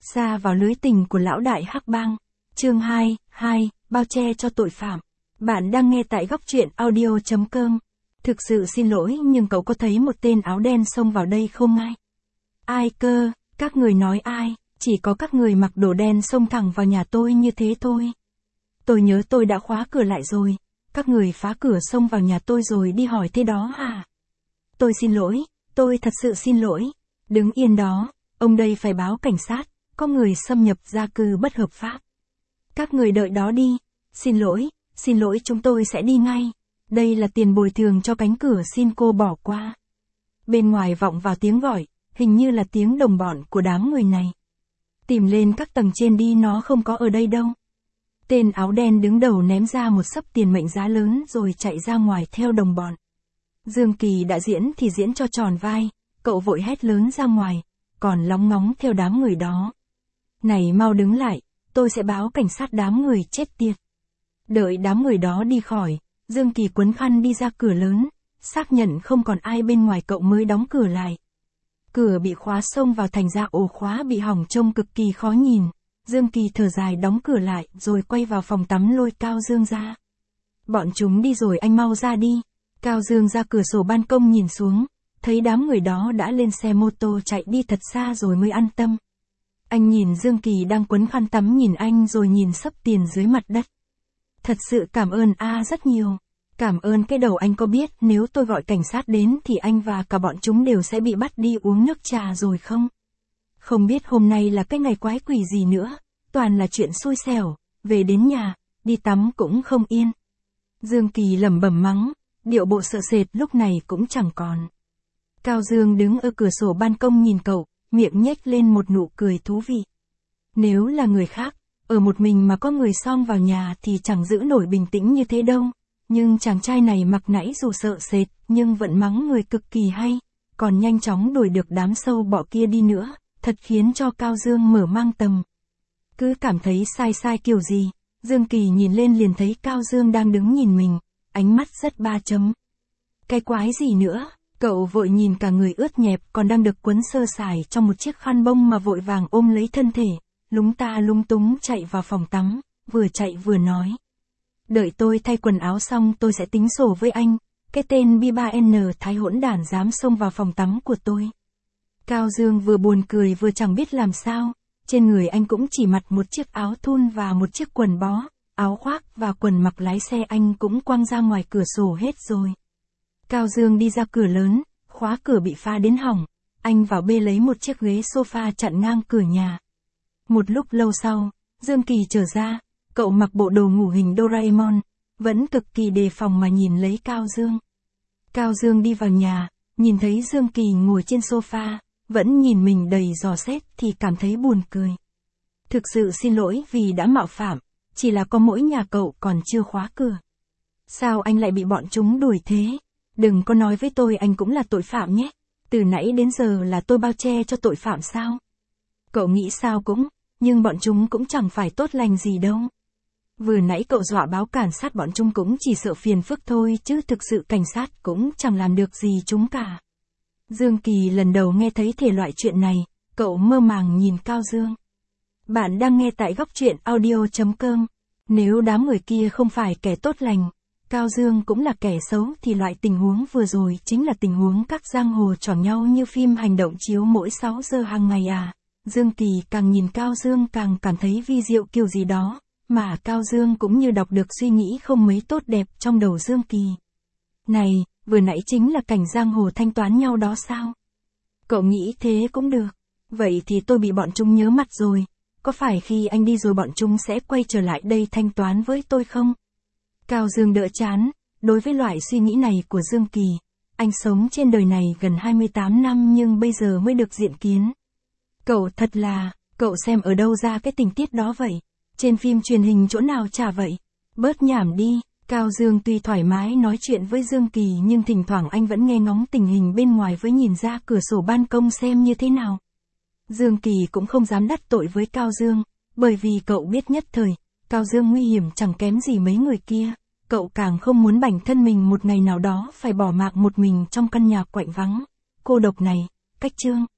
Sa vào lưới tình của lão đại hắc bang. Chương 2, bao che cho tội phạm. Bạn đang nghe tại góc truyện audio.com. Thực sự xin lỗi nhưng cậu có thấy một tên áo đen xông vào đây không ai? Ai cơ, các người nói ai, chỉ có các người mặc đồ đen xông thẳng vào nhà tôi như thế thôi. Tôi nhớ tôi đã khóa cửa lại rồi, các người phá cửa xông vào nhà tôi rồi đi hỏi thế đó à? Tôi xin lỗi, tôi thật sự xin lỗi. Đứng yên đó, ông đây phải báo cảnh sát, có người xâm nhập gia cư bất hợp pháp. Các người đợi đó đi, xin lỗi chúng tôi sẽ đi ngay. Đây là tiền bồi thường cho cánh cửa xin cô bỏ qua. Bên ngoài vọng vào tiếng gọi, hình như là tiếng đồng bọn của đám người này. Tìm lên các tầng trên đi, nó không có ở đây đâu. Tên áo đen đứng đầu ném ra một xấp tiền mệnh giá lớn rồi chạy ra ngoài theo đồng bọn. Dương Kỳ đã diễn thì diễn cho tròn vai, cậu vội hét lớn ra ngoài, còn lóng ngóng theo đám người đó. Này mau đứng lại, tôi sẽ báo cảnh sát đám người chết tiệt. Đợi đám người đó đi khỏi, Dương Kỳ quấn khăn đi ra cửa lớn, xác nhận không còn ai bên ngoài cậu mới đóng cửa lại. Cửa bị khóa xông vào thành ra ổ khóa bị hỏng trông cực kỳ khó nhìn. Dương Kỳ thở dài đóng cửa lại rồi quay vào phòng tắm lôi Cao Dương ra. Bọn chúng đi rồi, anh mau ra đi. Cao Dương ra cửa sổ ban công nhìn xuống, thấy đám người đó đã lên xe mô tô chạy đi thật xa rồi mới an tâm. Anh nhìn Dương Kỳ đang quấn khăn tắm nhìn anh rồi nhìn xấp tiền dưới mặt đất. Thật sự cảm ơn rất nhiều. Cảm ơn cái đầu, anh có biết nếu tôi gọi cảnh sát đến thì anh và cả bọn chúng đều sẽ bị bắt đi uống nước trà rồi không? Không biết hôm nay là cái ngày quái quỷ gì nữa, toàn là chuyện xui xẻo, về đến nhà, đi tắm cũng không yên. Dương Kỳ lẩm bẩm mắng, điệu bộ sợ sệt lúc này cũng chẳng còn. Cao Dương đứng ở cửa sổ ban công nhìn cậu, miệng nhếch lên một nụ cười thú vị. Nếu là người khác, ở một mình mà có người xông vào nhà thì chẳng giữ nổi bình tĩnh như thế đâu. Nhưng chàng trai này mặc nãy dù sợ sệt, nhưng vẫn mắng người cực kỳ hay, còn nhanh chóng đuổi được đám sâu bọ kia đi nữa, thật khiến cho Cao Dương mở mang tầm. Cứ cảm thấy sai kiểu gì, Dương Kỳ nhìn lên liền thấy Cao Dương đang đứng nhìn mình, ánh mắt rất ba chấm. Cái quái gì nữa, cậu vội nhìn cả người ướt nhẹp còn đang được quấn sơ sài trong một chiếc khăn bông mà vội vàng ôm lấy thân thể, lúng ta lung túng chạy vào phòng tắm, vừa chạy vừa nói. Đợi tôi thay quần áo xong tôi sẽ tính sổ với anh, cái tên B3N thái hỗn đản dám xông vào phòng tắm của tôi. Cao Dương vừa buồn cười vừa chẳng biết làm sao, trên người anh cũng chỉ mặc một chiếc áo thun và một chiếc quần bó, áo khoác và quần mặc lái xe anh cũng quăng ra ngoài cửa sổ hết rồi. Cao Dương đi ra cửa lớn, khóa cửa bị phá đến hỏng, anh vào bê lấy một chiếc ghế sofa chặn ngang cửa nhà. Một lúc lâu sau, Dương Kỳ trở ra, cậu mặc bộ đồ ngủ hình Doraemon, vẫn cực kỳ đề phòng mà nhìn lấy Cao Dương. Cao Dương đi vào nhà, nhìn thấy Dương Kỳ ngồi trên sofa, vẫn nhìn mình đầy dò xét thì cảm thấy buồn cười. Thực sự xin lỗi vì đã mạo phạm, chỉ là có mỗi nhà cậu còn chưa khóa cửa. Sao anh lại bị bọn chúng đuổi thế? Đừng có nói với tôi anh cũng là tội phạm nhé. Từ nãy đến giờ là tôi bao che cho tội phạm sao? Cậu nghĩ sao cũng, nhưng bọn chúng cũng chẳng phải tốt lành gì đâu. Vừa nãy cậu dọa báo cảnh sát bọn chúng cũng chỉ sợ phiền phức thôi chứ thực sự cảnh sát cũng chẳng làm được gì chúng cả. Dương Kỳ lần đầu nghe thấy thể loại chuyện này, cậu mơ màng nhìn Cao Dương. Bạn đang nghe tại góc truyện audio.com. Nếu đám người kia không phải kẻ tốt lành, Cao Dương cũng là kẻ xấu thì loại tình huống vừa rồi chính là tình huống các giang hồ choảng nhau như phim hành động chiếu mỗi 6 giờ hàng ngày à. Dương Kỳ càng nhìn Cao Dương càng cảm thấy vi diệu kiểu gì đó, mà Cao Dương cũng như đọc được suy nghĩ không mấy tốt đẹp trong đầu Dương Kỳ. Này, vừa nãy chính là cảnh giang hồ thanh toán nhau đó sao? Cậu nghĩ thế cũng được. Vậy thì tôi bị bọn chúng nhớ mặt rồi. Có phải khi anh đi rồi bọn chúng sẽ quay trở lại đây thanh toán với tôi không? Cao Dương đỡ chán, đối với loại suy nghĩ này của Dương Kỳ, anh sống trên đời này gần 28 năm nhưng bây giờ mới được diện kiến. Cậu xem ở đâu ra cái tình tiết đó vậy? Trên phim truyền hình chỗ nào chả vậy? Bớt nhảm đi. Cao Dương tuy thoải mái nói chuyện với Dương Kỳ nhưng thỉnh thoảng anh vẫn nghe ngóng tình hình bên ngoài với nhìn ra cửa sổ ban công xem như thế nào. Dương Kỳ cũng không dám đắc tội với Cao Dương, bởi vì cậu biết nhất thời, Cao Dương nguy hiểm chẳng kém gì mấy người kia. Cậu càng không muốn bản thân mình một ngày nào đó phải bỏ mặc một mình trong căn nhà quạnh vắng, cô độc này. Cách chương